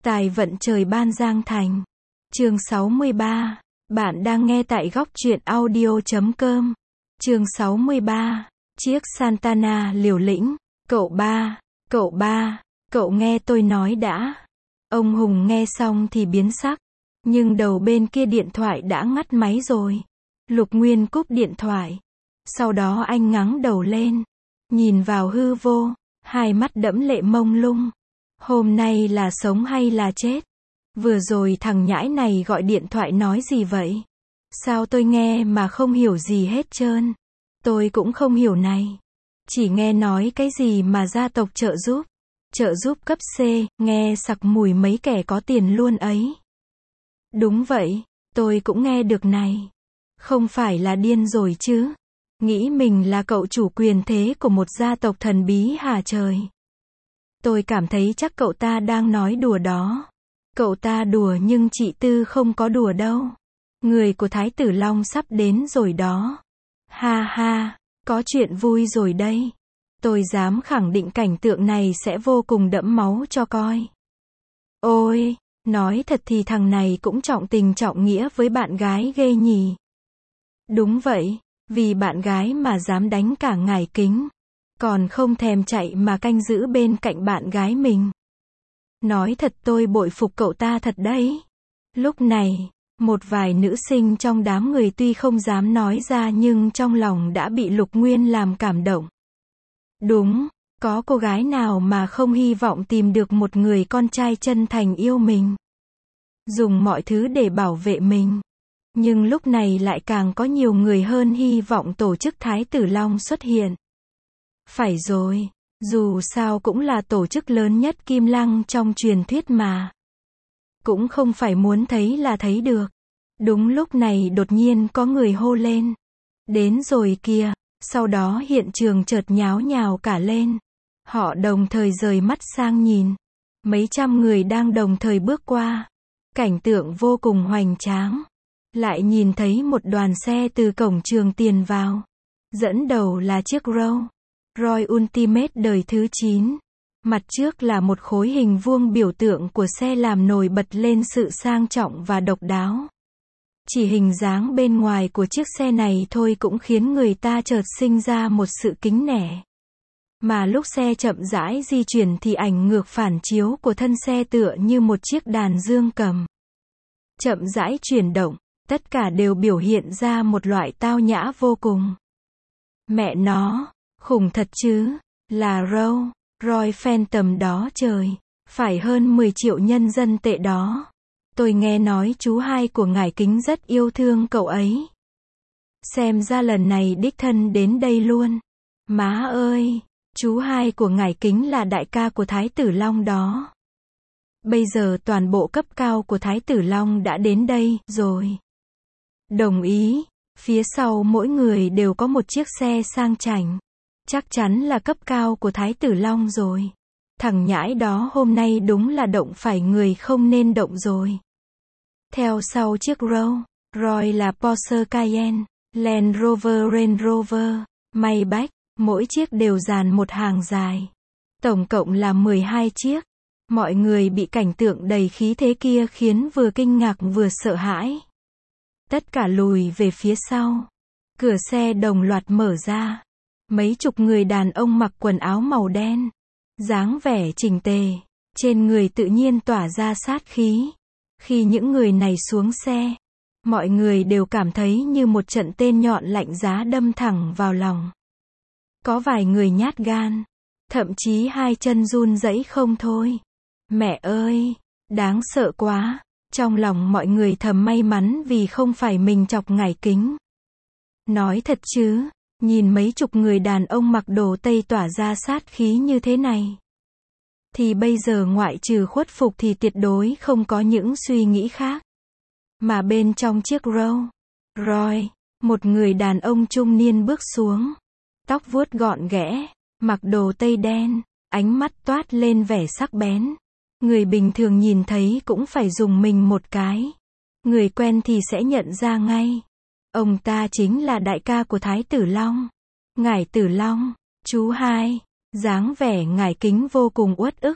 Tài vận trời ban Giang Thành. Chương 63. Bạn đang nghe tại góc truyện audio.com. Chương 63. Chiếc Santana liều lĩnh. Cậu ba, cậu nghe tôi nói đã. Ông Hùng nghe xong thì biến sắc. Nhưng đầu bên kia điện thoại đã ngắt máy rồi. Lục Nguyên cúp điện thoại. Sau đó anh ngẩng đầu lên. Nhìn vào hư vô. Hai mắt đẫm lệ mông lung. Hôm nay là sống hay là chết? Vừa rồi thằng nhãi này gọi điện thoại nói gì vậy? Sao tôi nghe mà không hiểu gì hết trơn? Tôi cũng không hiểu này. Chỉ nghe nói cái gì mà gia tộc trợ giúp. Trợ giúp cấp C, nghe sặc mùi mấy kẻ có tiền luôn ấy. Đúng vậy, tôi cũng nghe được này. Không phải là điên rồi chứ? Nghĩ mình là cậu chủ quyền thế của một gia tộc thần bí hả trời? Tôi cảm thấy chắc cậu ta đang nói đùa đó. Cậu ta đùa nhưng chị Tư không có đùa đâu. Người của Thái tử Long sắp đến rồi đó. Ha ha, có chuyện vui rồi đây. Tôi dám khẳng định cảnh tượng này sẽ vô cùng đẫm máu cho coi. Ôi, nói thật thì thằng này cũng trọng tình trọng nghĩa với bạn gái ghê nhỉ. Đúng vậy, vì bạn gái mà dám đánh cả ngải Kính. Còn không thèm chạy mà canh giữ bên cạnh bạn gái mình. Nói thật tôi bội phục cậu ta thật đấy. Lúc này, một vài nữ sinh trong đám người tuy không dám nói ra nhưng trong lòng đã bị Lục Nguyên làm cảm động. Đúng, có cô gái nào mà không hy vọng tìm được một người con trai chân thành yêu mình. Dùng mọi thứ để bảo vệ mình. Nhưng lúc này lại càng có nhiều người hơn hy vọng tổ chức Thái tử Long xuất hiện. Phải rồi, dù sao cũng là tổ chức lớn nhất Kim Lăng trong truyền thuyết mà. Cũng không phải muốn thấy là thấy được. Đúng lúc này đột nhiên có người hô lên. Đến rồi kìa, sau đó hiện trường chợt nháo nhào cả lên. Họ đồng thời rời mắt sang nhìn. Mấy trăm người đang đồng thời bước qua. Cảnh tượng vô cùng hoành tráng. Lại nhìn thấy một đoàn xe từ cổng trường tiền vào. Dẫn đầu là chiếc Royce Ultimate đời thứ 9. Mặt trước là một khối hình vuông biểu tượng của xe làm nổi bật lên sự sang trọng và độc đáo. Chỉ hình dáng bên ngoài của chiếc xe này thôi cũng khiến người ta chợt sinh ra một sự kính nể. Mà lúc xe chậm rãi di chuyển thì ảnh ngược phản chiếu của thân xe tựa như một chiếc đàn dương cầm. Chậm rãi chuyển động, tất cả đều biểu hiện ra một loại tao nhã vô cùng. Mẹ nó, khủng thật chứ, là Royce Phantom đó trời, phải hơn 10 triệu nhân dân tệ đó. Tôi nghe nói chú hai của ngải Kính rất yêu thương cậu ấy. Xem ra lần này đích thân đến đây luôn. Má ơi, chú hai của ngải Kính là đại ca của Thái tử Long đó. Bây giờ toàn bộ cấp cao của Thái tử Long đã đến đây rồi. Đồng ý, phía sau mỗi người đều có một chiếc xe sang chảnh. Chắc chắn là cấp cao của Thái tử Long rồi. Thằng nhãi đó hôm nay đúng là động phải người không nên động rồi. Theo sau chiếc Royce là Porsche Cayenne, Land Rover Range Rover, Maybach, mỗi chiếc đều dàn một hàng dài. Tổng cộng là 12 chiếc. Mọi người bị cảnh tượng đầy khí thế kia khiến vừa kinh ngạc vừa sợ hãi. Tất cả lùi về phía sau. Cửa xe đồng loạt mở ra. Mấy chục người đàn ông mặc quần áo màu đen. Dáng vẻ chỉnh tề. Trên người tự nhiên tỏa ra sát khí. Khi những người này xuống xe, mọi người đều cảm thấy như một trận tên nhọn lạnh giá đâm thẳng vào lòng. Có vài người nhát gan. Thậm chí hai chân run rẩy không thôi. Mẹ ơi, đáng sợ quá. Trong lòng mọi người thầm may mắn vì không phải mình chọc ngải Kính. Nói thật chứ, nhìn mấy chục người đàn ông mặc đồ Tây tỏa ra sát khí như thế này. Thì bây giờ ngoại trừ khuất phục thì tuyệt đối không có những suy nghĩ khác. Mà bên trong chiếc Royce, một người đàn ông trung niên bước xuống. Tóc vuốt gọn ghẽ, mặc đồ Tây đen, ánh mắt toát lên vẻ sắc bén. Người bình thường nhìn thấy cũng phải dùng mình một cái. Người quen thì sẽ nhận ra ngay. Ông ta chính là đại ca của Thái tử Long. Ngải tử Long, chú hai. Dáng vẻ ngải Kính vô cùng uất ức.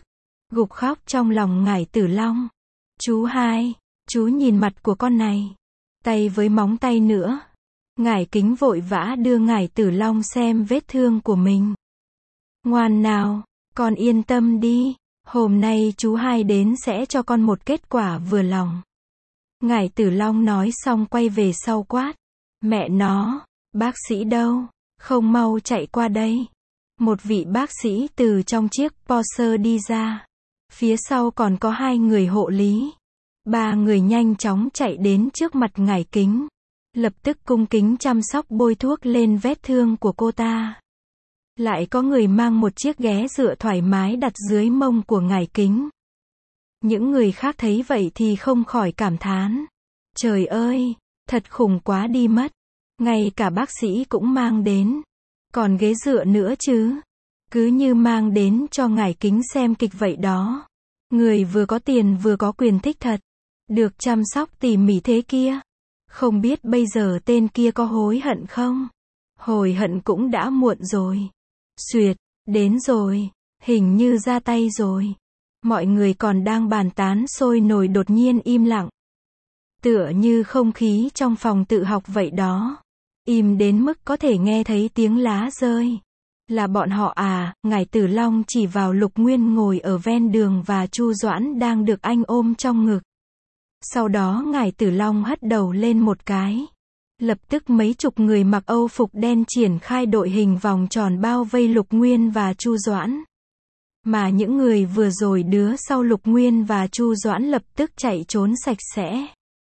Gục khóc trong lòng Ngải Tử Long. Chú hai, chú nhìn mặt của con này. Tay với móng tay nữa. Ngải Kính vội vã đưa Ngải Tử Long xem vết thương của mình. Ngoan nào, con yên tâm đi. Hôm nay chú hai đến sẽ cho con một kết quả vừa lòng. Ngải Tử Long nói xong quay về sau quát. Mẹ nó, bác sĩ đâu? Không mau chạy qua đây. Một vị bác sĩ từ trong chiếc Porsche đi ra. Phía sau còn có 2 người hộ lý. 3 người nhanh chóng chạy đến trước mặt Ngải Kính. Lập tức cung kính chăm sóc bôi thuốc lên vết thương của cô ta. Lại có người mang một chiếc ghế dựa thoải mái đặt dưới mông của Ngải Kính. Những người khác thấy vậy thì không khỏi cảm thán. Trời ơi, thật khủng quá đi mất. Ngay cả bác sĩ cũng mang đến. Còn ghế dựa nữa chứ. Cứ như mang đến cho Ngải Kính xem kịch vậy đó. Người vừa có tiền vừa có quyền thích thật. Được chăm sóc tỉ mỉ thế kia. Không biết bây giờ tên kia có hối hận không? Hối hận cũng đã muộn rồi. Xuyệt, đến rồi. Hình như ra tay rồi. Mọi người còn đang bàn tán sôi nổi đột nhiên im lặng. Tựa như không khí trong phòng tự học vậy đó. Im đến mức có thể nghe thấy tiếng lá rơi. Là bọn họ à? Ngải Tử Long chỉ vào Lục Nguyên ngồi ở ven đường và Chu Doãn đang được anh ôm trong ngực. Sau đó Ngải Tử Long hất đầu lên một cái. Lập tức mấy chục người mặc Âu phục đen triển khai đội hình vòng tròn bao vây Lục Nguyên và Chu Doãn. Mà những người vừa rồi đứa sau Lục Nguyên và Chu Doãn lập tức chạy trốn sạch sẽ.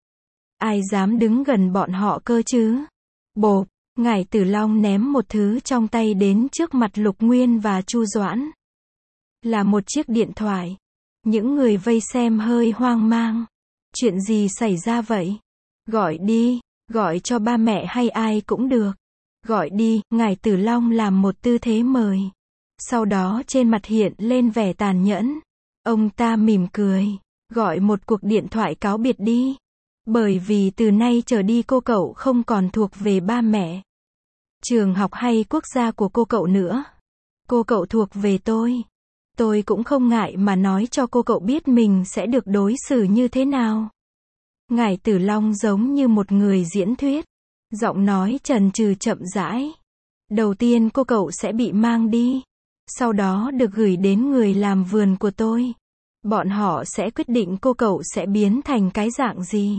Ai dám đứng gần bọn họ cơ chứ? Bộp, Ngải Tử Long ném một thứ trong tay đến trước mặt Lục Nguyên và Chu Doãn. Là một chiếc điện thoại. Những người vây xem hơi hoang mang. Chuyện gì xảy ra vậy? Gọi đi, gọi cho ba mẹ hay ai cũng được. Gọi đi, Ngải Tử Long làm một tư thế mời. Sau đó trên mặt hiện lên vẻ tàn nhẫn. Ông ta mỉm cười. Gọi một cuộc điện thoại cáo biệt đi. Bởi vì từ nay trở đi cô cậu không còn thuộc về ba mẹ, trường học hay quốc gia của cô cậu nữa. Cô cậu thuộc về tôi. Tôi cũng không ngại mà nói cho cô cậu biết mình sẽ được đối xử như thế nào. Ngải Tử Long giống như một người diễn thuyết. Giọng nói chần chừ chậm rãi. Đầu tiên cô cậu sẽ bị mang đi. Sau đó được gửi đến người làm vườn của tôi. Bọn họ sẽ quyết định cô cậu sẽ biến thành cái dạng gì.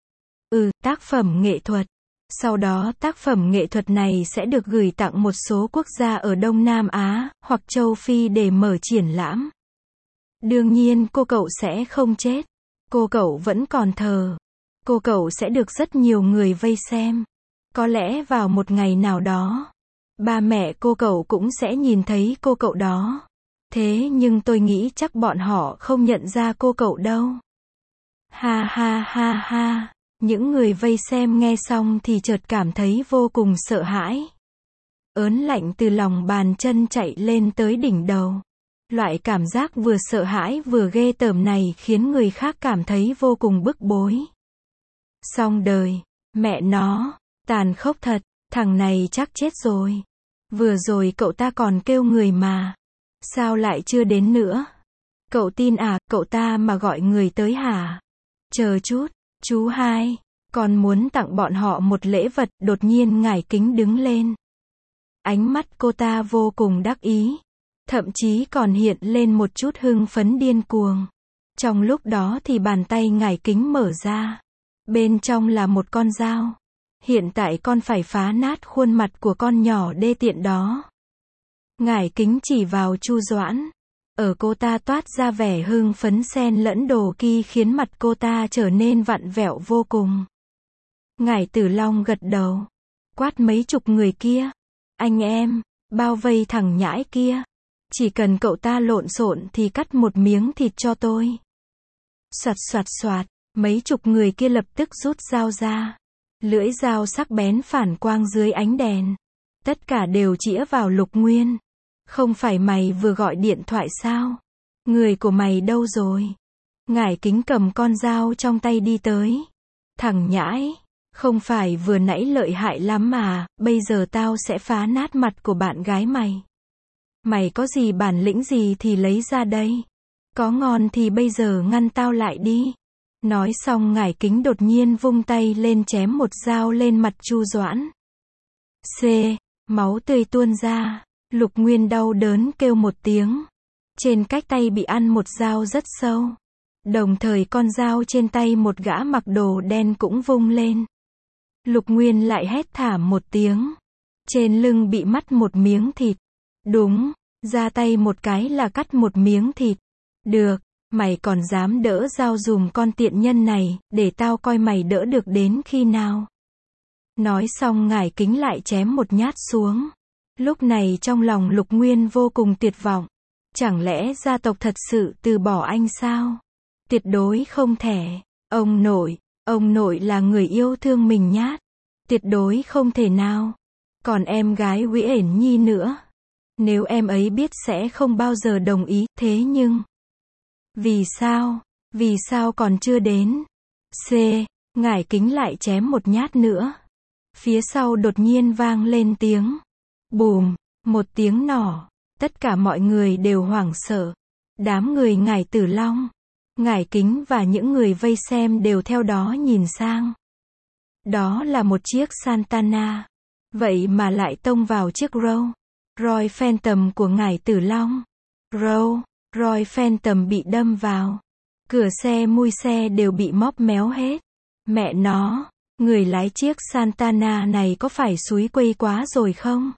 Tác phẩm nghệ thuật. Sau đó tác phẩm nghệ thuật này sẽ được gửi tặng một số quốc gia ở Đông Nam Á, hoặc châu Phi để mở triển lãm. Đương nhiên cô cậu sẽ không chết. Cô cậu vẫn còn thờ. Cô cậu sẽ được rất nhiều người vây xem. Có lẽ vào một ngày nào đó, ba mẹ cô cậu cũng sẽ nhìn thấy cô cậu đó. Thế nhưng tôi nghĩ chắc bọn họ không nhận ra cô cậu đâu. Ha ha ha ha. Những người vây xem nghe xong thì chợt cảm thấy vô cùng sợ hãi. Ớn lạnh từ lòng bàn chân chạy lên tới đỉnh đầu. Loại cảm giác vừa sợ hãi vừa ghê tởm này khiến người khác cảm thấy vô cùng bức bối. Xong đời. Mẹ nó. Tàn khốc thật. Thằng này chắc chết rồi. Vừa rồi cậu ta còn kêu người mà. Sao lại chưa đến nữa? Cậu tin à, cậu ta mà gọi người tới hả? Chờ chút. Chú hai, con muốn tặng bọn họ một lễ vật. Đột nhiên Ngải Kính đứng lên. Ánh mắt cô ta vô cùng đắc ý. Thậm chí còn hiện lên một chút hưng phấn điên cuồng. Trong lúc đó thì bàn tay Ngải Kính mở ra. Bên trong là một con dao. Hiện tại con phải phá nát khuôn mặt của con nhỏ đê tiện đó. Ngải Kính chỉ vào Chu Doãn. Ở cô ta toát ra vẻ hưng phấn xen lẫn đồ ki khiến mặt cô ta trở nên vặn vẹo vô cùng. Ngải Tử Long gật đầu. Quát mấy chục người kia. Anh em, bao vây thằng nhãi kia. Chỉ cần cậu ta lộn xộn thì cắt một miếng thịt cho tôi. Soạt soạt soạt, mấy chục người kia lập tức rút dao ra. Lưỡi dao sắc bén phản quang dưới ánh đèn. Tất cả đều chĩa vào Lục Nguyên. Không phải mày vừa gọi điện thoại sao? Người của mày đâu rồi? Ngải Kính cầm con dao trong tay đi tới. Thằng nhãi, không phải vừa nãy lợi hại lắm mà, bây giờ tao sẽ phá nát mặt của bạn gái mày. Mày có gì bản lĩnh gì thì lấy ra đây. Có ngon thì bây giờ ngăn tao lại đi. Nói xong Ngải Kính đột nhiên vung tay lên chém một dao lên mặt Chu Doãn. C. Máu tươi tuôn ra. Lục Nguyên đau đớn kêu một tiếng. Trên cách tay bị ăn một dao rất sâu. Đồng thời con dao trên tay một gã mặc đồ đen cũng vung lên. Lục Nguyên lại hét thảm một tiếng. Trên lưng bị mất một miếng thịt. Đúng, ra tay một cái là cắt một miếng thịt. Được, mày còn dám đỡ dao dùm con tiện nhân này, để tao coi mày đỡ được đến khi nào. Nói xong Ngải Kính lại chém một nhát xuống. Lúc này trong lòng Lục Nguyên vô cùng tuyệt vọng. Chẳng lẽ gia tộc thật sự từ bỏ anh sao? Tuyệt đối không thể. Ông nội là người yêu thương mình nhát. Tuyệt đối không thể nào. Còn em gái Uyển Nhi nữa. Nếu em ấy biết sẽ không bao giờ đồng ý, thế nhưng... Vì sao còn chưa đến? C. Ngải Kính lại chém một nhát nữa. Phía sau đột nhiên vang lên tiếng. Bùm, một tiếng nỏ. Tất cả mọi người đều hoảng sợ. Đám người Ngải Tử Long, Ngải Kính và những người vây xem đều theo đó nhìn sang. Đó là một chiếc Santana. Vậy mà lại tông vào chiếc Royal Phantom của Ngải Tử Long. Royal Phantom bị đâm vào. Cửa xe mui xe đều bị móp méo hết. Mẹ nó, người lái chiếc Santana này có phải xúi quây quá rồi không?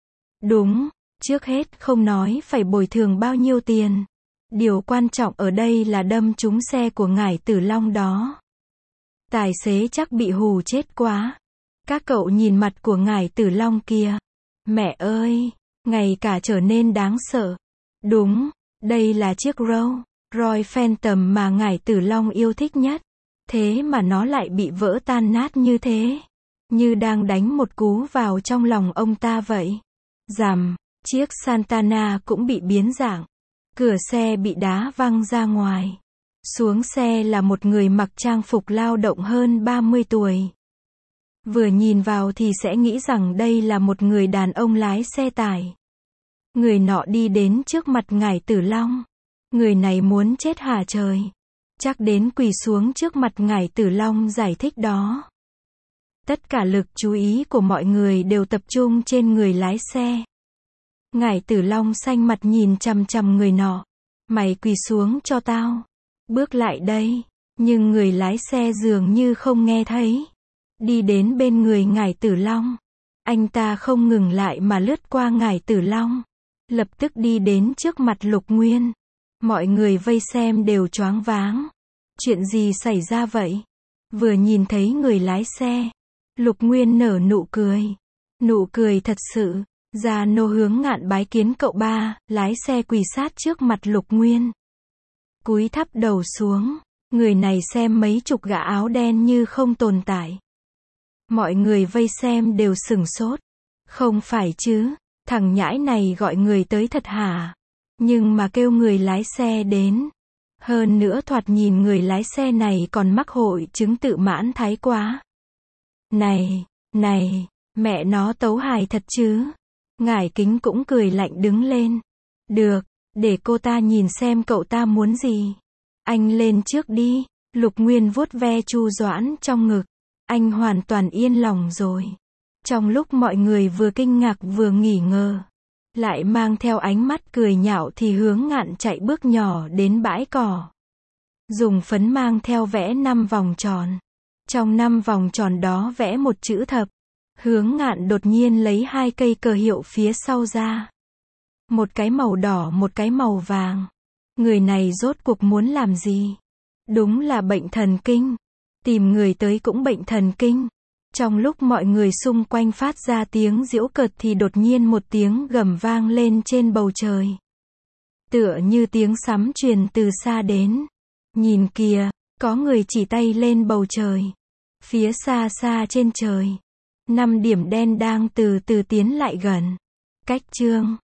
Đúng, trước hết không nói phải bồi thường bao nhiêu tiền. Điều quan trọng ở đây là đâm trúng xe của Ngải Tử Long đó. Tài xế chắc bị hù chết quá. Các cậu nhìn mặt của Ngải Tử Long kia. Mẹ ơi, ngày cả trở nên đáng sợ. Đúng, đây là chiếc Royal Phantom mà Ngải Tử Long yêu thích nhất. Thế mà nó lại bị vỡ tan nát như thế. Như đang đánh một cú vào trong lòng ông ta vậy. Rầm, chiếc Santana cũng bị biến dạng. Cửa xe bị đá văng ra ngoài. Xuống xe là một người mặc trang phục lao động hơn 30 tuổi. Vừa nhìn vào thì sẽ nghĩ rằng đây là một người đàn ông lái xe tải. Người nọ đi đến trước mặt Ngải Tử Long. Người này muốn chết hả trời. Chắc đến quỳ xuống trước mặt Ngải Tử Long giải thích đó. Tất cả lực chú ý của mọi người đều tập trung trên người lái xe. Ngải Tử Long xanh mặt nhìn chằm chằm người nọ. Mày quỳ xuống cho tao. Bước lại đây. Nhưng người lái xe dường như không nghe thấy. Đi đến bên người Ngải Tử Long. Anh ta không ngừng lại mà lướt qua Ngải Tử Long. Lập tức đi đến trước mặt Lục Nguyên. Mọi người vây xem đều choáng váng. Chuyện gì xảy ra vậy? Vừa nhìn thấy người lái xe, Lục Nguyên nở nụ cười. Nụ cười thật sự. Gia Nô Hướng Ngạn bái kiến cậu ba, lái xe quỳ sát trước mặt Lục Nguyên. Cúi thấp đầu xuống. Người này xem mấy chục gã áo đen như không tồn tại. Mọi người vây xem đều sửng sốt. Không phải chứ, thằng nhãi này gọi người tới thật hả? Nhưng mà kêu người lái xe đến. Hơn nữa thoạt nhìn người lái xe này còn mắc hội chứng tự mãn thái quá. Này, mẹ nó tấu hài thật chứ? Ngải Kính cũng cười lạnh đứng lên. Được, để cô ta nhìn xem cậu ta muốn gì. Anh lên trước đi. Lục Nguyên vuốt ve Chu Doãn trong ngực. Anh hoàn toàn yên lòng rồi. Trong lúc mọi người vừa kinh ngạc vừa nghỉ ngờ, lại mang theo ánh mắt cười nhạo thì Hướng Ngạn chạy bước nhỏ đến bãi cỏ. Dùng phấn mang theo vẽ 5 vòng tròn. Trong 5 vòng tròn đó vẽ một chữ thập. Hướng Ngạn đột nhiên lấy 2 cây cờ hiệu phía sau ra. Một cái màu đỏ một cái màu vàng. Người này rốt cuộc muốn làm gì? Đúng là bệnh thần kinh. Tìm người tới cũng bệnh thần kinh. Trong lúc mọi người xung quanh phát ra tiếng giễu cợt thì đột nhiên một tiếng gầm vang lên trên bầu trời. Tựa như tiếng sấm truyền từ xa đến. Nhìn kìa, có người chỉ tay lên bầu trời. Phía xa xa trên trời, 5 điểm đen đang từ từ tiến lại gần. Cách chương